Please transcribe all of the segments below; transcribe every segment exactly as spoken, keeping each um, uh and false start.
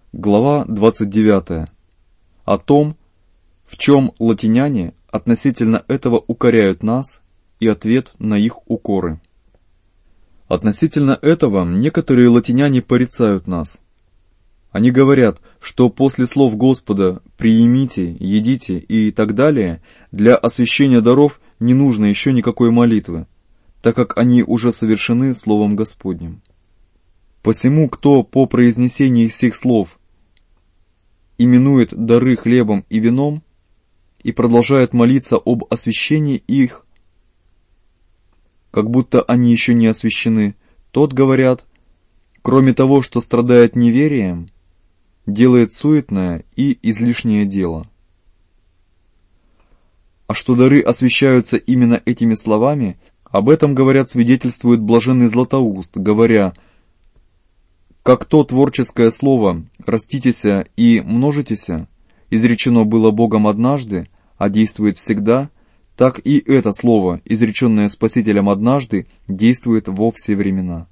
Глава двадцать девятая. О том, в чем латиняне относительно этого укоряют нас, и ответ на их укоры. Относительно этого некоторые латиняне порицают нас. Они говорят, что после слов Господа «приимите», «едите» и так далее для освящения даров не нужно еще никакой молитвы, так как они уже совершены Словом Господним. Посему, кто по произнесении всех слов именует дары хлебом и вином и продолжает молиться об освящении их, как будто они еще не освящены, тот, говорят, кроме того, что страдает неверием, делает суетное и излишнее дело. А что дары освящаются именно этими словами, об этом, говорят, свидетельствует блаженный Златоуст, говоря: «Как то творческое слово «раститеся и множитеся» изречено было Богом однажды, а действует всегда, так и это слово, изреченное Спасителем однажды, действует во все времена».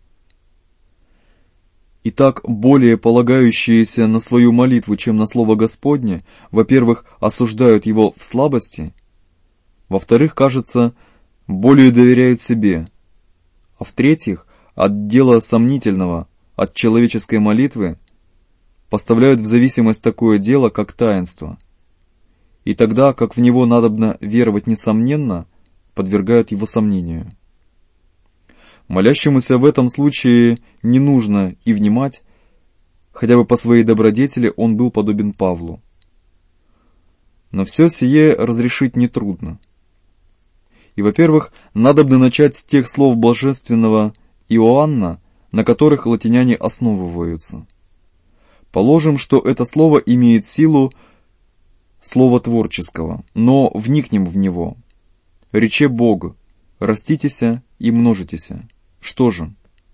Итак, более полагающиеся на свою молитву, чем на Слово Господне, во-первых, осуждают его в слабости, во-вторых, кажется, более доверяют себе, а в-третьих, от дела сомнительного, от человеческой молитвы, поставляют в зависимость такое дело, как таинство, и тогда, как в него надобно веровать несомненно, подвергают его сомнению. Молящемуся в этом случае не нужно и внимать, хотя бы по своей добродетели он был подобен Павлу. Но все сие разрешить нетрудно. И, во-первых, надобно начать с тех слов блаженного Иоанна, на которых латиняне основываются. Положим, что это слово имеет силу слова творческого, но вникнем в него. «Рече Бог, раститеся и множитеся». Что же?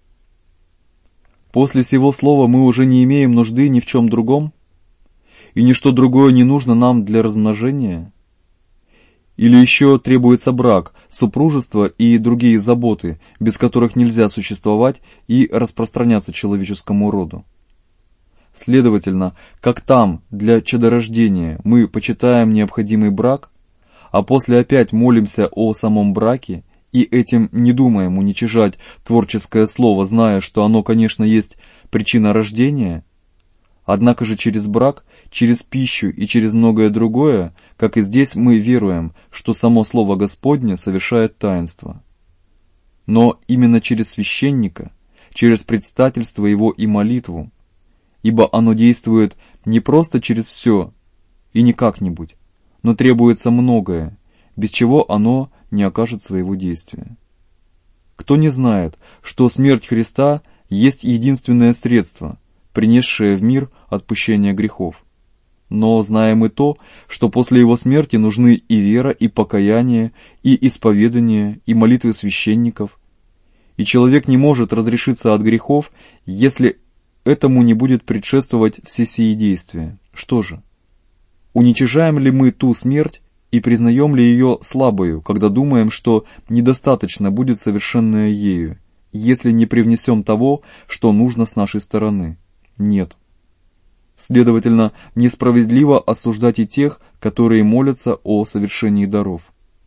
После сего слова мы уже не имеем нужды ни в чем другом? И ничто другое не нужно нам для размножения? Или еще требуется брак, супружество и другие заботы, без которых нельзя существовать и распространяться человеческому роду? Следовательно, как там для чадорождения мы почитаем необходимый брак, а после опять молимся о самом браке, и этим не думаем уничижать творческое слово, зная, что оно, конечно, есть причина рождения, однако же через брак, через пищу и через многое другое, как и здесь, мы веруем, что само Слово Господне совершает таинство. Но именно через священника, через предстательство его и молитву, ибо оно действует не просто через все и не как-нибудь, но требуется многое, без чего оно не окажет своего действия. Кто не знает, что смерть Христа есть единственное средство, принесшее в мир отпущение грехов? Но знаем и то, что после его смерти нужны и вера, и покаяние, и исповедание, и молитвы священников, и человек не может разрешиться от грехов, если этому не будет предшествовать все сии действия. Что же? Уничижаем ли мы ту смерть и признаем ли ее слабою, когда думаем, что недостаточно будет совершенное ею, если не привнесем того, что нужно с нашей стороны? Нет. Следовательно, несправедливо осуждать и тех, которые молятся о совершении даров.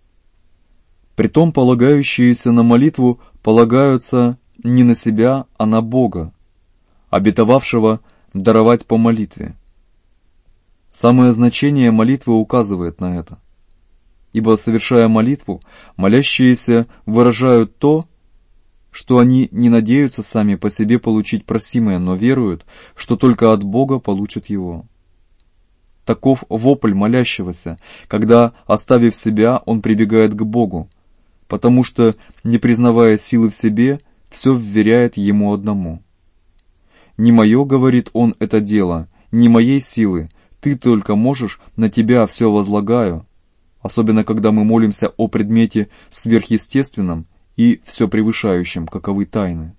Притом полагающиеся на молитву полагаются не на себя, а на Бога, обетовавшего даровать по молитве. Самое значение молитвы указывает на это. Ибо, совершая молитву, молящиеся выражают то, что они не надеются сами по себе получить просимое, но веруют, что только от Бога получат его. Таков вопль молящегося, когда, оставив себя, он прибегает к Богу, потому что, не признавая силы в себе, все вверяет ему одному. «Не мое, — говорит он, — это дело, не моей силы, ты только можешь, на тебя все возлагаю», особенно когда мы молимся о предмете сверхъестественном и все превышающем, каковы тайны.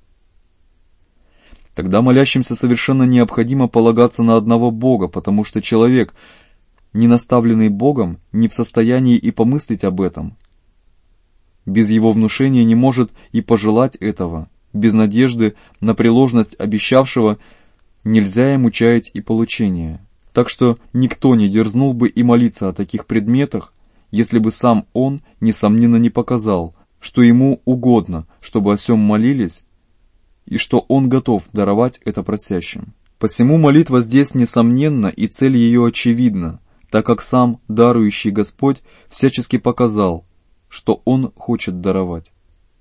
Тогда молящимся совершенно необходимо полагаться на одного Бога, потому что человек, не наставленный Богом, не в состоянии и помыслить об этом. Без его внушения не может и пожелать этого, без надежды на приложность обещавшего нельзя ему чаять и получения. Так что никто не дерзнул бы и молиться о таких предметах, если бы сам он, несомненно, не показал, что ему угодно, чтобы о сем молились, и что он готов даровать это просящим. Посему молитва здесь несомненна, и цель ее очевидна, так как сам дарующий Господь всячески показал, что Он хочет даровать.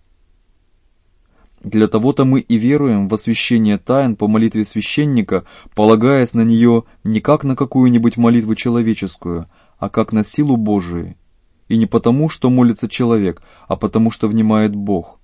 Для того-то мы и веруем в освящение тайн по молитве священника, полагаясь на нее не как на какую-нибудь молитву человеческую, а как на силу Божию, и не потому, что молится человек, а потому, что внимает Бог.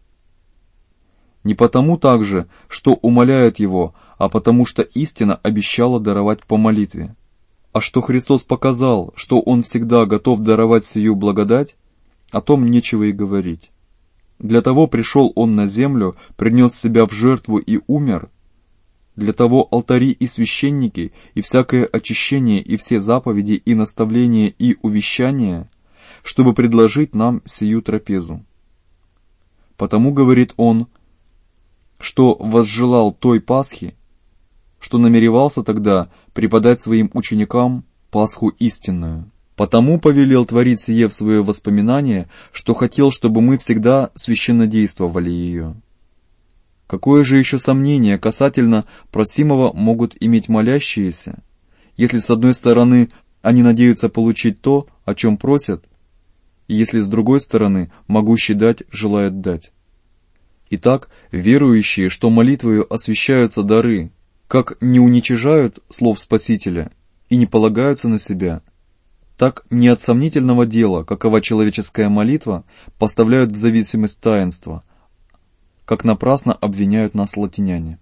Не потому также, что умоляют Его, а потому, что истина обещала даровать по молитве. А что Христос показал, что Он всегда готов даровать сию благодать, о том нечего и говорить. Для того пришел Он на землю, принес себя в жертву и умер. Для того алтари и священники, и всякое очищение, и все заповеди, и наставления, и увещания, чтобы предложить нам сию трапезу. Потому, говорит Он, что возжелал той Пасхи, что намеревался тогда преподать своим ученикам Пасху истинную. Потому повелел творить сие в свое воспоминание, что хотел, чтобы мы всегда священнодействовали ее. Какое же еще сомнение касательно просимого могут иметь молящиеся, если с одной стороны они надеются получить то, о чем просят, и если с другой стороны могущий дать желает дать? Итак, верующие, что молитвою освящаются дары, как не уничижают слов Спасителя и не полагаются на себя, так не от сомнительного дела, какова человеческая молитва, поставляют в зависимость таинства, как напрасно обвиняют нас латиняне.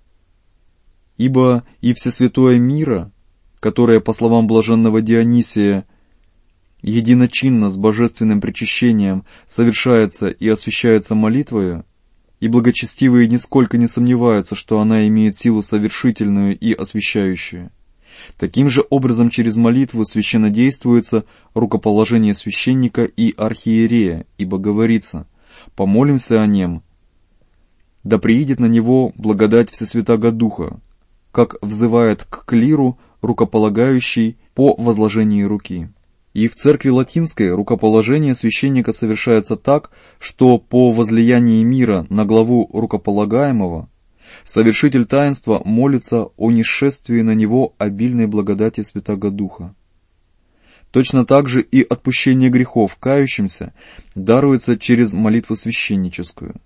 Ибо и всесвятое мира, которое, по словам блаженного Дионисия, единочинно с божественным причащением совершается и освящается молитвою, и благочестивые нисколько не сомневаются, что она имеет силу совершительную и освящающую. Таким же образом через молитву священнодействуется рукоположение священника и архиерея, ибо говорится: «Помолимся о нем, да приидет на него благодать Всесвятаго Духа», как взывает к клиру рукополагающий по возложении руки. И в церкви латинской рукоположение священника совершается так, что по возлиянии мира на главу рукополагаемого совершитель таинства молится о нисшествии на него обильной благодати Святаго Духа. Точно так же и отпущение грехов кающимся даруется через молитву священническую.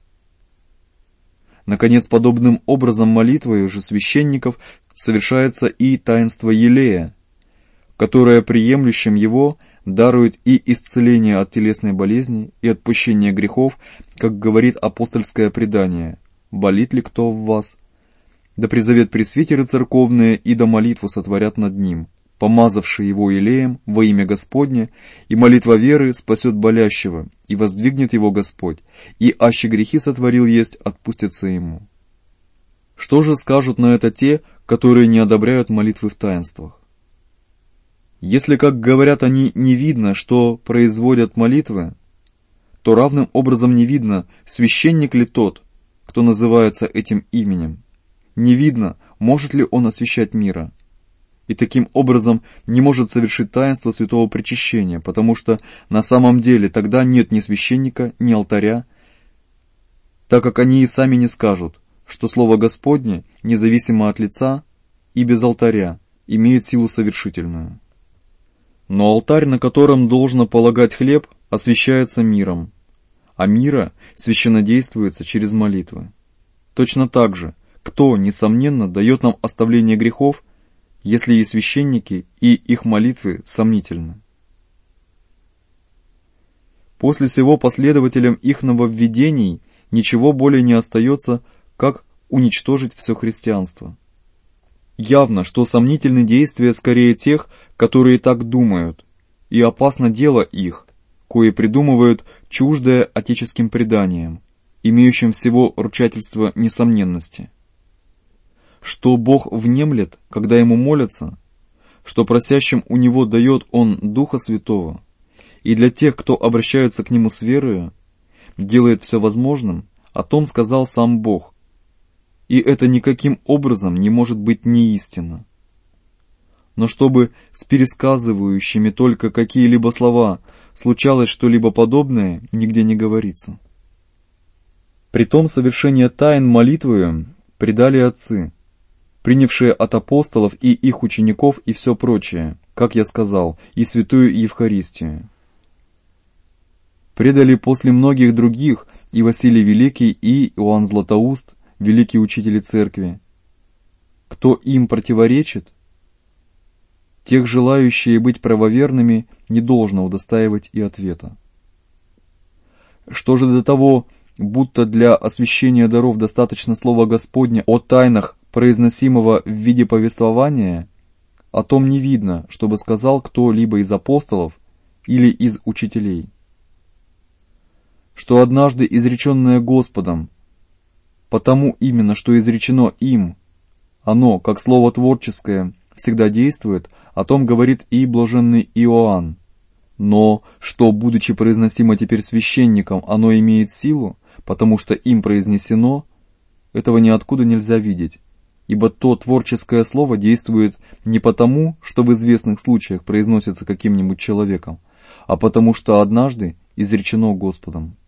Наконец, подобным образом молитвою же священников совершается и таинство елея, которое приемлющим его дарует и исцеление от телесной болезни, и отпущение грехов, как говорит апостольское предание: «Болит ли кто в вас? Да призовет пресвитеры церковные, и да молитву сотворят над ним, помазавши его елеем во имя Господне, и молитва веры спасет болящего, и воздвигнет его Господь, и аще грехи сотворил есть, отпустятся ему». Что же скажут на это те, которые не одобряют молитвы в таинствах? Если, как говорят они, не видно, что производят молитвы, то равным образом не видно, священник ли тот, кто называется этим именем. Не видно, может ли он освящать мира. И таким образом не может совершить таинство святого причащения, потому что на самом деле тогда нет ни священника, ни алтаря, так как они и сами не скажут, что Слово Господне, независимо от лица и без алтаря, имеет силу совершительную. Но алтарь, на котором должно полагать хлеб, освящается миром, а мира священнодействуется через молитвы. Точно так же, кто, несомненно, дает нам оставление грехов, если и священники, и их молитвы сомнительны? После сего последователям их нововведений ничего более не остается, как уничтожить все христианство. Явно, что сомнительны действия скорее тех, которые так думают, и опасно дело их, кое придумывают чуждое отеческим преданиям, имеющим всего ручательство несомненности. Что Бог внемлет, когда Ему молятся, что просящим у Него дает Он Духа Святого, и для тех, кто обращается к Нему с верою, делает все возможным, о том сказал сам Бог: и это никаким образом не может быть неистинно. Но чтобы с пересказывающими только какие-либо слова случалось что-либо подобное, нигде не говорится. Притом совершение тайн молитвою предали отцы, принявшие от апостолов и их учеников и все прочее, как я сказал, и святую Евхаристию. Предали после многих других и Василий Великий, и Иоанн Златоуст, великие учители церкви. Кто им противоречит, тех желающие быть правоверными не должно удостаивать и ответа. Что же до того, будто для освящения даров достаточно слова Господня о тайнах, произносимого в виде повествования, о том не видно, чтобы сказал кто-либо из апостолов или из учителей. Что однажды изреченное Господом, потому именно, что изречено им, оно, как слово творческое, всегда действует, о том говорит и блаженный Иоанн. Но, что, будучи произносимо теперь священником, оно имеет силу, потому что им произнесено, этого ниоткуда нельзя видеть, ибо то творческое слово действует не потому, что в известных случаях произносится каким-нибудь человеком, а потому что однажды изречено Господом.